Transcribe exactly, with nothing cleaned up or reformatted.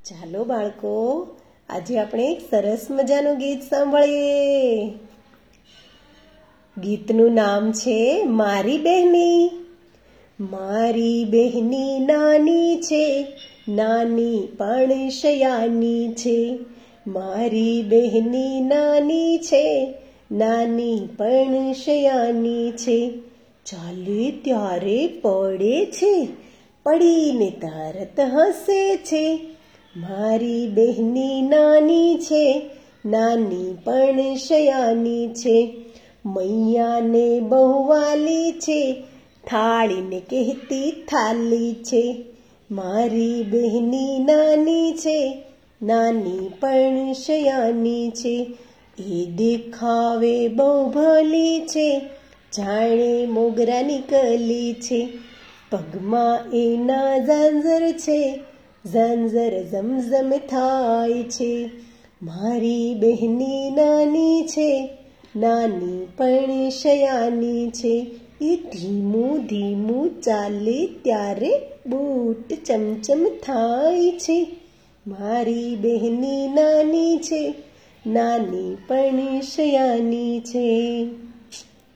ચાલો બાળકો, આજે આપણે એક સરસ મજાનું ગીત સાંભળીએ. ગીતનું નામ છે મારી બહેની. મારી બહેની નાની છે, નાની પણ શયાની છે. મારી બહેની નાની છે, નાની પણ શયાની છે. ચાલે ત્યારે પડે છે, પડીને તરત હસે છે. મારી બહેની નાની છે, નાની પણ શયાની છે. મૈયાને બહુ વાલી છે, થાળીને કહેતી થાલી છે. મારી બહેની નાની છે, નાની પણ શયાની છે. એ દેખાવે બહુ ભલી છે, જાણે મોગરાની કલી છે. પગમાં એના ઝાંઝર છે, ઝાંઝર ઝમઝમ થાય છે. મારી બહેની નાની છે, નાની પણ શયાની છે. એ ધીમું ધીમું ચાલે ત્યારે બૂટ ચમચમ થાય છે. મારી બહેની નાની છે, નાની પણ શયાની છે.